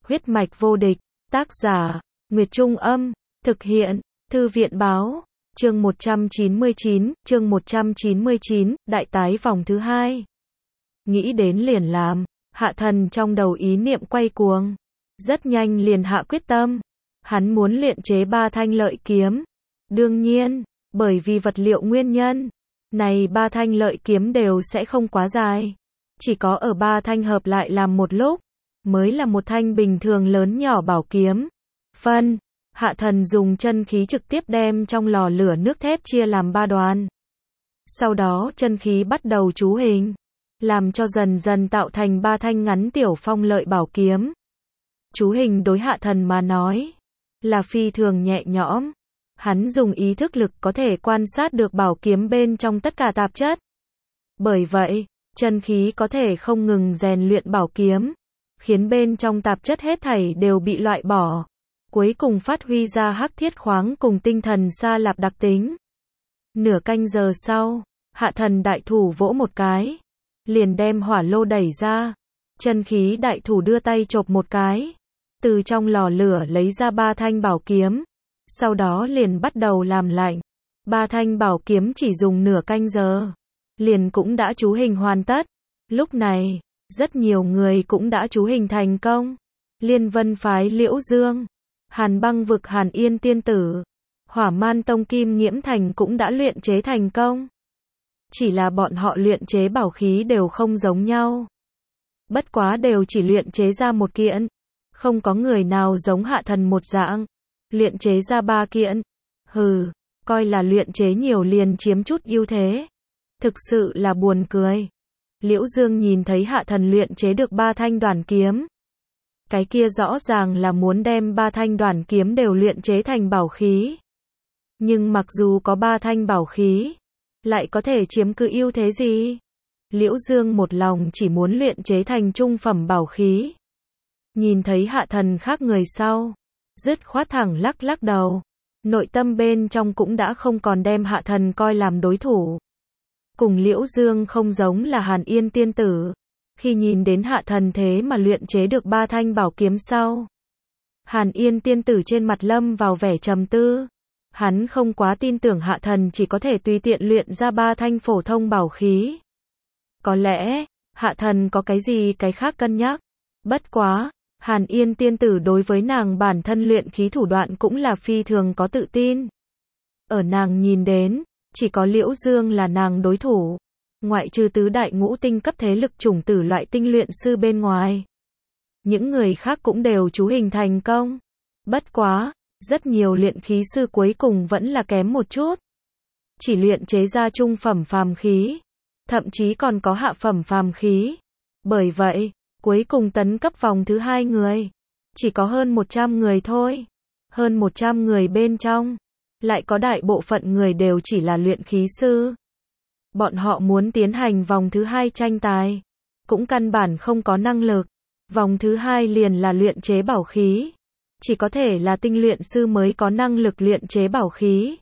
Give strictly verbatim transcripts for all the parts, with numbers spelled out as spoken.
Huyết mạch vô địch, tác giả, Nguyệt Trung Âm, thực hiện, Thư viện Báo, chương một trăm chín mươi chín, chương một trăm chín mươi chín, đại tái vòng thứ hai. Nghĩ đến liền làm, Hạ Thần trong đầu ý niệm quay cuồng, rất nhanh liền hạ quyết tâm, hắn muốn luyện chế ba thanh lợi kiếm. Đương nhiên, bởi vì vật liệu nguyên nhân, này ba thanh lợi kiếm đều sẽ không quá dài, chỉ có ở ba thanh hợp lại làm một lúc, mới là một thanh bình thường lớn nhỏ bảo kiếm. Phân, Hạ Thần dùng chân khí trực tiếp đem trong lò lửa nước thép chia làm ba đoàn. Sau đó chân khí bắt đầu chú hình, làm cho dần dần tạo thành ba thanh ngắn tiểu phong lợi bảo kiếm. Chú hình đối Hạ Thần mà nói, là phi thường nhẹ nhõm. Hắn dùng ý thức lực có thể quan sát được bảo kiếm bên trong tất cả tạp chất. Bởi vậy, chân khí có thể không ngừng rèn luyện bảo kiếm, khiến bên trong tạp chất hết thảy đều bị loại bỏ, cuối cùng phát huy ra hắc thiết khoáng cùng tinh thần sa lạp đặc tính. Nửa canh giờ sau, Hạ Thần đại thủ vỗ một cái, liền đem hỏa lô đẩy ra, chân khí đại thủ đưa tay chộp một cái, từ trong lò lửa lấy ra ba thanh bảo kiếm, sau đó liền bắt đầu làm lạnh. Ba thanh bảo kiếm chỉ dùng nửa canh giờ, liền cũng đã chú hình hoàn tất. Lúc này, rất nhiều người cũng đã chú hình thành công. Liên Vân phái Liễu Dương, Hàn Băng vực Hàn Yên tiên tử, Hỏa Man tông Kim Nghiễm Thành cũng đã luyện chế thành công. Chỉ là bọn họ luyện chế bảo khí đều không giống nhau. Bất quá đều chỉ luyện chế ra một kiện, không có người nào giống Hạ Thần một dạng, luyện chế ra ba kiện. Hừ, coi là luyện chế nhiều liền chiếm chút ưu thế. Thực sự là buồn cười. Liễu Dương nhìn thấy Hạ Thần luyện chế được ba thanh đoản kiếm. Cái kia rõ ràng là muốn đem ba thanh đoản kiếm đều luyện chế thành bảo khí. Nhưng mặc dù có ba thanh bảo khí, lại có thể chiếm cứ ưu thế gì? Liễu Dương một lòng chỉ muốn luyện chế thành trung phẩm bảo khí. Nhìn thấy Hạ Thần khác người sau, dứt khoát thẳng lắc lắc đầu. Nội tâm bên trong cũng đã không còn đem Hạ Thần coi làm đối thủ. Cùng Liễu Dương không giống là Hàn Yên tiên tử. Khi nhìn đến Hạ Thần thế mà luyện chế được ba thanh bảo kiếm sau, Hàn Yên tiên tử trên mặt lâm vào vẻ trầm tư. Hắn không quá tin tưởng Hạ Thần chỉ có thể tùy tiện luyện ra ba thanh phổ thông bảo khí. Có lẽ, Hạ Thần có cái gì cái khác cân nhắc. Bất quá, Hàn Yên tiên tử đối với nàng bản thân luyện khí thủ đoạn cũng là phi thường có tự tin. Ở nàng nhìn đến, chỉ có Liễu Dương là nàng đối thủ. Ngoại trừ tứ đại ngũ tinh cấp thế lực chủng tử loại tinh luyện sư bên ngoài, những người khác cũng đều chú hình thành công. Bất quá, rất nhiều luyện khí sư cuối cùng vẫn là kém một chút. Chỉ luyện chế ra trung phẩm phàm khí, thậm chí còn có hạ phẩm phàm khí. Bởi vậy, cuối cùng tấn cấp vòng thứ hai người, chỉ có hơn một trăm người thôi. Hơn một trăm người bên trong, lại có đại bộ phận người đều chỉ là luyện khí sư. Bọn họ muốn tiến hành vòng thứ hai tranh tài, cũng căn bản không có năng lực. Vòng thứ hai liền là luyện chế bảo khí. Chỉ có thể là tinh luyện sư mới có năng lực luyện chế bảo khí.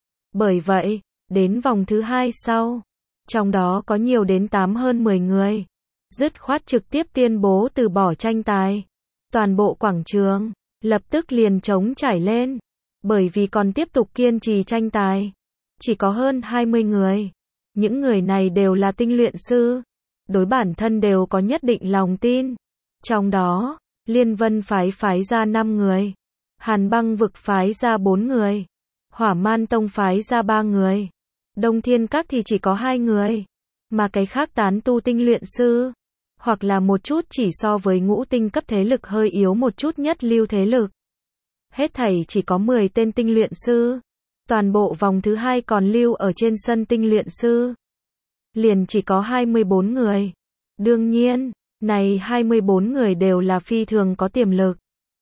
Bởi vậy, đến vòng thứ hai sau, trong đó có nhiều đến tám hơn mười người, dứt khoát trực tiếp tuyên bố từ bỏ tranh tài. Toàn bộ quảng trường, lập tức liền trống trải lên. Bởi vì còn tiếp tục kiên trì tranh tài, chỉ có hơn hai mươi người. Những người này đều là tinh luyện sư, đối bản thân đều có nhất định lòng tin. Trong đó, Liên Vân phái phái ra năm người, Hàn Băng vực phái ra bốn người, Hỏa Man tông phái ra ba người, Đông Thiên Các thì chỉ có hai người, mà cái khác tán tu tinh luyện sư, hoặc là một chút chỉ so với ngũ tinh cấp thế lực hơi yếu một chút nhất lưu thế lực. Hết thảy chỉ có mười tên tinh luyện sư. Toàn bộ vòng thứ hai còn lưu ở trên sân tinh luyện sư, liền chỉ có hai mươi bốn người. Đương nhiên, này hai mươi bốn người đều là phi thường có tiềm lực.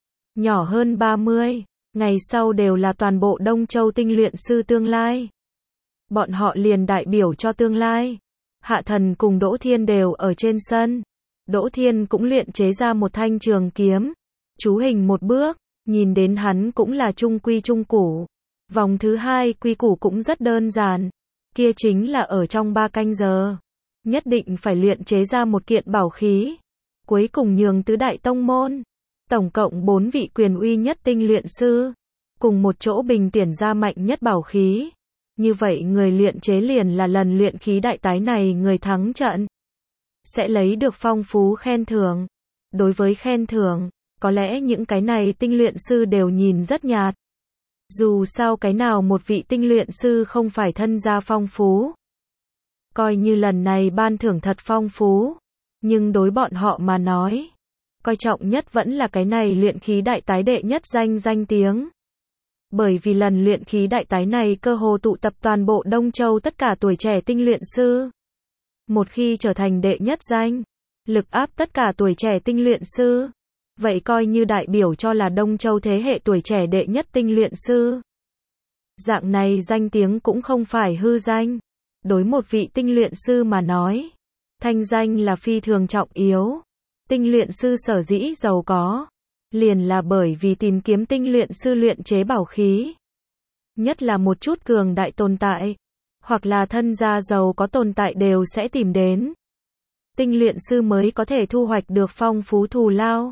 Nhỏ hơn ba mươi, ngày sau đều là toàn bộ Đông Châu tinh luyện sư tương lai. Bọn họ liền đại biểu cho tương lai. Hạ Thần cùng Đỗ Thiên đều ở trên sân. Đỗ Thiên cũng luyện chế ra một thanh trường kiếm. Chú hình một bước, nhìn đến hắn cũng là trung quy trung củ. Vòng thứ hai quy củ cũng rất đơn giản, kia chính là ở trong ba canh giờ, nhất định phải luyện chế ra một kiện bảo khí, cuối cùng nhường tứ đại tông môn, Tổng cộng bốn vị quyền uy nhất tinh luyện sư, cùng một chỗ bình tuyển ra mạnh nhất bảo khí. Như vậy người luyện chế liền là lần luyện khí đại tái này người thắng trận sẽ lấy được phong phú khen thưởng. Đối với khen thưởng, có lẽ những cái này tinh luyện sư đều nhìn rất nhạt. Dù sao cái nào một vị tinh luyện sư không phải thân gia phong phú. Coi như lần này ban thưởng thật phong phú, nhưng đối bọn họ mà nói, coi trọng nhất vẫn là cái này luyện khí đại tái đệ nhất danh danh tiếng. Bởi vì lần luyện khí đại tái này cơ hồ tụ tập toàn bộ Đông Châu tất cả tuổi trẻ tinh luyện sư. Một khi trở thành đệ nhất danh, lực áp tất cả tuổi trẻ tinh luyện sư, vậy coi như đại biểu cho là Đông Châu thế hệ tuổi trẻ đệ nhất tinh luyện sư. Dạng này danh tiếng cũng không phải hư danh. Đối một vị tinh luyện sư mà nói, thanh danh là phi thường trọng yếu. Tinh luyện sư sở dĩ giàu có, liền là bởi vì tìm kiếm tinh luyện sư luyện chế bảo khí. Nhất là một chút cường đại tồn tại, hoặc là thân gia giàu có tồn tại đều sẽ tìm đến. Tinh luyện sư mới có thể thu hoạch được phong phú thù lao.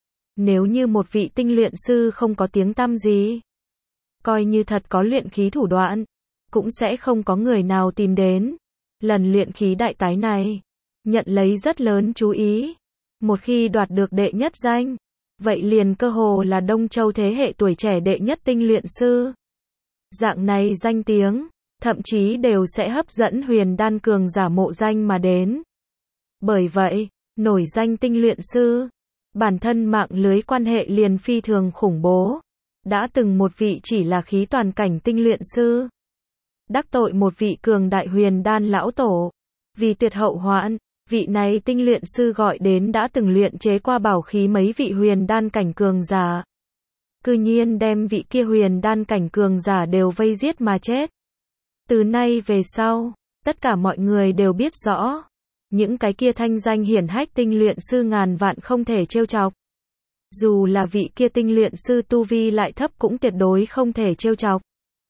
Nếu như một vị tinh luyện sư không có tiếng tăm gì, coi như thật có luyện khí thủ đoạn, cũng sẽ không có người nào tìm đến. Lần luyện khí đại tái này, nhận lấy rất lớn chú ý. Một khi đoạt được đệ nhất danh, vậy liền cơ hồ là Đông Châu thế hệ tuổi trẻ đệ nhất tinh luyện sư. Dạng này danh tiếng, thậm chí đều sẽ hấp dẫn huyền đan cường giả mộ danh mà đến. Bởi vậy, nổi danh tinh luyện sư, bản thân mạng lưới quan hệ liền phi thường khủng bố. Đã từng một vị chỉ là khí toàn cảnh tinh luyện sư, đắc tội một vị cường đại huyền đan lão tổ. Vì tuyệt hậu hoạn, vị này tinh luyện sư gọi đến đã từng luyện chế qua bảo khí mấy vị huyền đan cảnh cường giả. Cư nhiên đem vị kia huyền đan cảnh cường giả đều vây giết mà chết. Từ nay về sau, tất cả mọi người đều biết rõ, những cái kia thanh danh hiển hách tinh luyện sư ngàn vạn không thể trêu chọc. Dù là vị kia tinh luyện sư tu vi lại thấp cũng tuyệt đối không thể trêu chọc.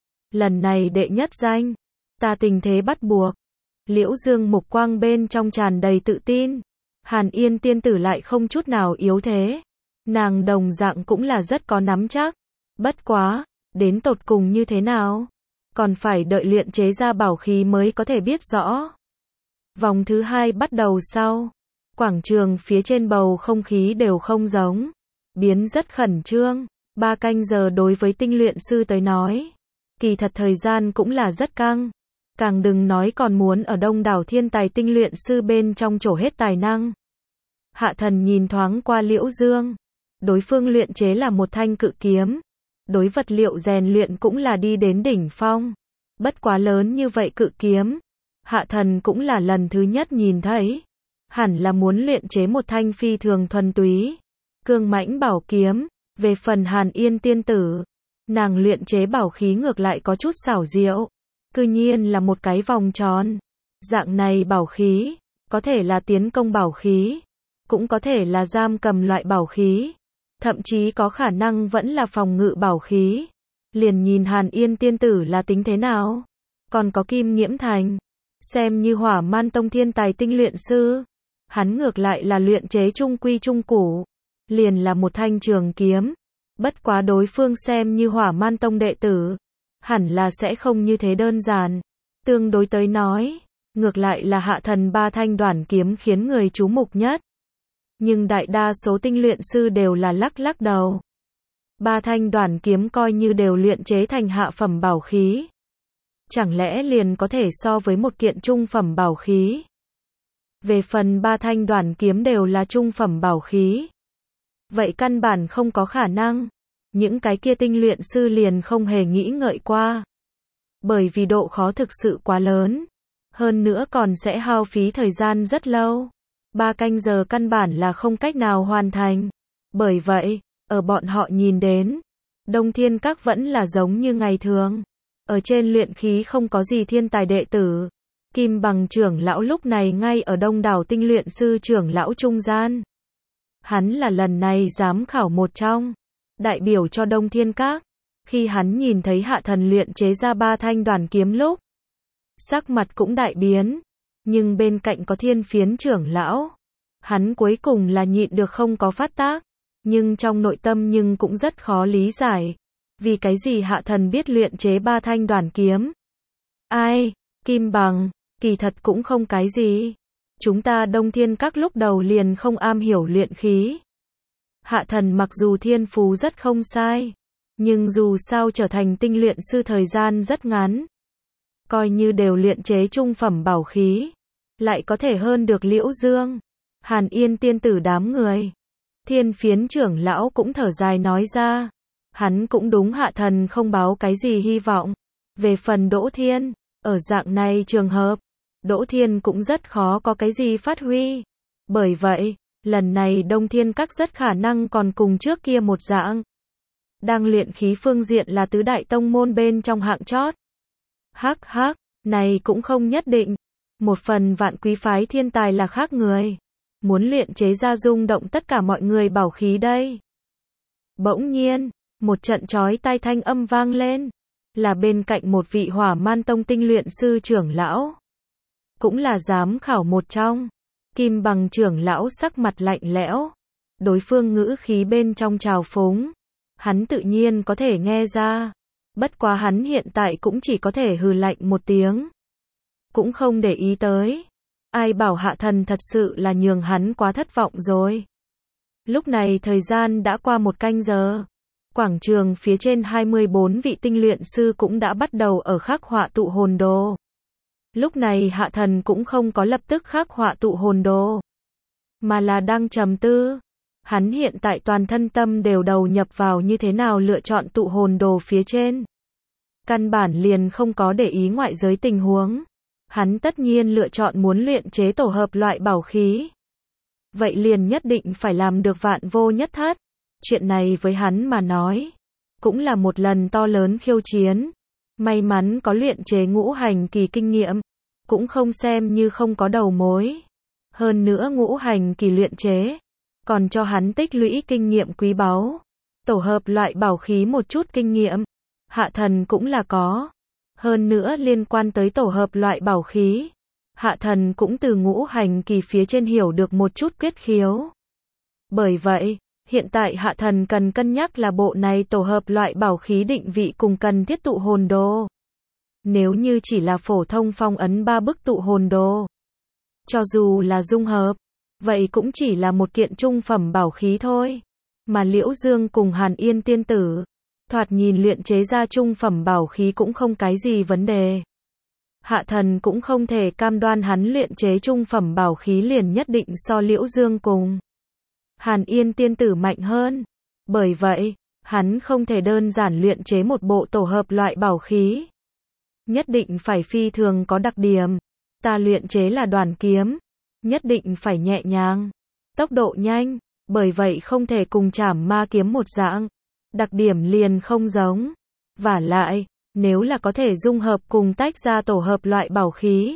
Lần này đệ nhất danh, ta tình thế bắt buộc. Liễu Dương mục quang bên trong tràn đầy tự tin. Hàn Yên tiên tử lại không chút nào yếu thế. Nàng đồng dạng cũng là rất có nắm chắc. Bất quá, đến tột cùng như thế nào? Còn phải đợi luyện chế ra bảo khí mới có thể biết rõ. Vòng thứ hai bắt đầu sau. Quảng trường phía trên bầu không khí đều không giống. Biến rất khẩn trương. Ba canh giờ đối với tinh luyện sư tới nói. Kỳ thật thời gian cũng là rất căng. Càng đừng nói còn muốn ở đông đảo thiên tài tinh luyện sư bên trong trổ hết tài năng. Hạ thần nhìn thoáng qua Liễu Dương. Đối phương luyện chế là một thanh cự kiếm. Đối vật liệu rèn luyện cũng là đi đến đỉnh phong. Bất quá lớn như vậy cự kiếm. Hạ thần cũng là lần thứ nhất nhìn thấy. Hẳn là muốn luyện chế một thanh phi thường thuần túy. Cương mãnh bảo kiếm. Về phần Hàn Yên tiên tử, nàng luyện chế bảo khí ngược lại có chút xảo diệu. Cư nhiên là một cái vòng tròn. Dạng này bảo khí, có thể là tiến công bảo khí, cũng có thể là giam cầm loại bảo khí, thậm chí có khả năng vẫn là phòng ngự bảo khí. Liền nhìn Hàn Yên tiên tử là tính thế nào. Còn có Kim Nghiễm Thành, xem như Hỏa Man Tông thiên tài tinh luyện sư, hắn ngược lại là luyện chế trung quy trung củ, liền là một thanh trường kiếm. Bất quá đối phương xem như Hỏa Man Tông đệ tử, hẳn là sẽ không như thế đơn giản. Tương đối tới nói, ngược lại là Hạ thần ba thanh đoản kiếm khiến người chú mục nhất. Nhưng đại đa số tinh luyện sư đều là lắc lắc đầu. Ba thanh đoản kiếm coi như đều luyện chế thành hạ phẩm bảo khí. Chẳng lẽ liền có thể so với một kiện trung phẩm bảo khí? Về phần ba thanh đoản kiếm đều là trung phẩm bảo khí, vậy căn bản không có khả năng. Những cái kia tinh luyện sư liền không hề nghĩ ngợi qua. Bởi vì độ khó thực sự quá lớn. Hơn nữa còn sẽ hao phí thời gian rất lâu. Ba canh giờ căn bản là không cách nào hoàn thành. Bởi vậy, ở bọn họ nhìn đến, Đông Thiên Các vẫn là giống như ngày thường. Ở trên luyện khí không có gì thiên tài đệ tử. Kim Bằng trưởng lão lúc này ngay ở đông đảo tinh luyện sư trưởng lão trung gian. Hắn là lần này giám khảo một trong, đại biểu cho Đông Thiên Các. Khi hắn nhìn thấy Hạ thần luyện chế ra ba thanh đoản kiếm lúc, sắc mặt cũng đại biến. Nhưng bên cạnh có Thiên Phiến trưởng lão, hắn cuối cùng là nhịn được không có phát tác. Nhưng trong nội tâm nhưng cũng rất khó lý giải. Vì cái gì Hạ Thần biết luyện chế ba thanh đoàn kiếm? Ai? Kim bằng, kỳ thật cũng không cái gì. Chúng ta Đông Thiên Các lúc đầu liền không am hiểu luyện khí. Hạ Thần mặc dù thiên phú rất không sai, nhưng dù sao trở thành tinh luyện sư thời gian rất ngắn. Coi như đều luyện chế trung phẩm bảo khí, lại có thể hơn được Liễu Dương, Hàn Yên tiên tử đám người. Thiên Phiến trưởng lão cũng thở dài nói ra. Hắn cũng đúng Hạ Thần không báo cái gì hy vọng. Về phần Đỗ Thiên, ở dạng này trường hợp, Đỗ Thiên cũng rất khó có cái gì phát huy. Bởi vậy, lần này Đông Thiên Các rất khả năng còn cùng trước kia một dạng. Đang luyện khí phương diện là tứ đại tông môn bên trong hạng chót. Hắc hắc, này cũng không nhất định. Một phần Vạn Quý phái thiên tài là khác người. Muốn luyện chế ra rung động tất cả mọi người bảo khí đây. Bỗng nhiên, một trận chói tai thanh âm vang lên. Là bên cạnh một vị Hỏa Man Tông tinh luyện sư trưởng lão. Cũng là giám khảo một trong. Kim bằng trưởng lão sắc mặt lạnh lẽo. Đối phương ngữ khí bên trong trào phúng. Hắn tự nhiên có thể nghe ra. Bất quá hắn hiện tại cũng chỉ có thể hừ lạnh một tiếng. Cũng không để ý tới. Ai bảo Hạ Thần thật sự là nhường hắn quá thất vọng rồi. Lúc này thời gian đã qua một canh giờ. Quảng trường phía trên hai mươi bốn vị tinh luyện sư cũng đã bắt đầu ở khắc họa tụ hồn đồ. Lúc này Hạ Thần cũng không có lập tức khắc họa tụ hồn đồ, mà là đang trầm tư. Hắn hiện tại toàn thân tâm đều đầu nhập vào như thế nào lựa chọn tụ hồn đồ phía trên. Căn bản liền không có để ý ngoại giới tình huống. Hắn tất nhiên lựa chọn muốn luyện chế tổ hợp loại bảo khí. Vậy liền nhất định phải làm được vạn vô nhất thất. Chuyện này với hắn mà nói, cũng là một lần to lớn khiêu chiến. May mắn có luyện chế ngũ hành kỳ kinh nghiệm, cũng không xem như không có đầu mối. Hơn nữa ngũ hành kỳ luyện chế, còn cho hắn tích lũy kinh nghiệm quý báu. Tổ hợp loại bảo khí một chút kinh nghiệm, Hạ Thần cũng là có. Hơn nữa liên quan tới tổ hợp loại bảo khí, Hạ Thần cũng từ ngũ hành kỳ phía trên hiểu được một chút quyết khiếu. Bởi vậy, hiện tại Hạ Thần cần cân nhắc là bộ này tổ hợp loại bảo khí định vị cùng cần thiết tụ hồn đồ. Nếu như chỉ là phổ thông phong ấn ba bức tụ hồn đồ, cho dù là dung hợp, vậy cũng chỉ là một kiện trung phẩm bảo khí thôi. Mà Liễu Dương cùng Hàn Yên tiên tử, thoạt nhìn luyện chế ra trung phẩm bảo khí cũng không cái gì vấn đề. Hạ Thần cũng không thể cam đoan hắn luyện chế trung phẩm bảo khí liền nhất định so Liễu Dương cùng Hàn Yên tiên tử mạnh hơn. Bởi vậy, hắn không thể đơn giản luyện chế một bộ tổ hợp loại bảo khí. Nhất định phải phi thường có đặc điểm. Ta luyện chế là đoàn kiếm, nhất định phải nhẹ nhàng, tốc độ nhanh, bởi vậy không thể cùng Trảm Ma kiếm một dạng. Đặc điểm liền không giống. Vả lại, nếu là có thể dung hợp cùng tách ra tổ hợp loại bảo khí,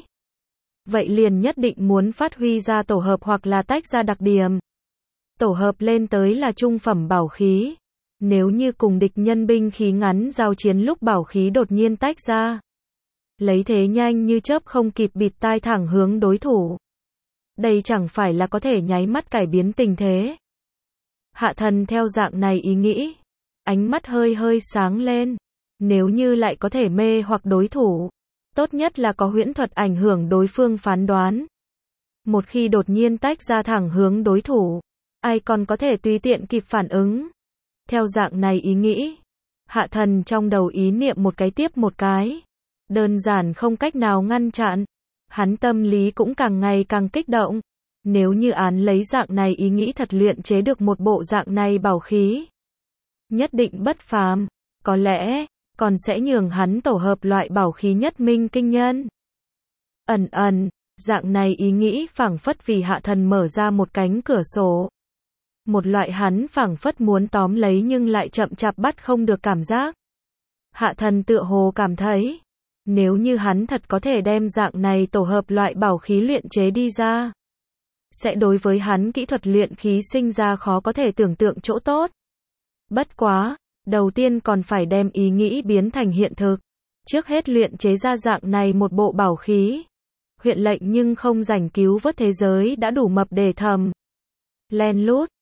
vậy liền nhất định muốn phát huy ra tổ hợp hoặc là tách ra đặc điểm. Tổ hợp lên tới là trung phẩm bảo khí. Nếu như cùng địch nhân binh khí ngắn giao chiến lúc bảo khí đột nhiên tách ra, lấy thế nhanh như chớp không kịp bịt tai thẳng hướng đối thủ. Đây chẳng phải là có thể nháy mắt cải biến tình thế. Hạ Thần theo dạng này ý nghĩ, ánh mắt hơi hơi sáng lên. Nếu như lại có thể mê hoặc đối thủ, tốt nhất là có huyễn thuật ảnh hưởng đối phương phán đoán. Một khi đột nhiên tách ra thẳng hướng đối thủ, ai còn có thể tùy tiện kịp phản ứng. Theo dạng này ý nghĩ, Hạ Thần trong đầu ý niệm một cái tiếp một cái, đơn giản không cách nào ngăn chặn. Hắn tâm lý cũng càng ngày càng kích động. Nếu như án lấy dạng này ý nghĩ thật luyện chế được một bộ dạng này bảo khí, nhất định bất phàm, có lẽ còn sẽ nhường hắn tổ hợp loại bảo khí nhất minh kinh nhân. Ẩn ẩn, dạng này ý nghĩ phảng phất vì Hạ Thần mở ra một cánh cửa sổ. Một loại hắn phảng phất muốn tóm lấy nhưng lại chậm chạp bắt không được cảm giác. Hạ Thần tựa hồ cảm thấy, nếu như hắn thật có thể đem dạng này tổ hợp loại bảo khí luyện chế đi ra, sẽ đối với hắn kỹ thuật luyện khí sinh ra khó có thể tưởng tượng chỗ tốt. Bất quá, đầu tiên còn phải đem ý nghĩ biến thành hiện thực. Trước hết luyện chế ra dạng này một bộ bảo khí. Huyện lệnh nhưng không rảnh cứu vớt thế giới đã đủ mập để thầm. Len lút,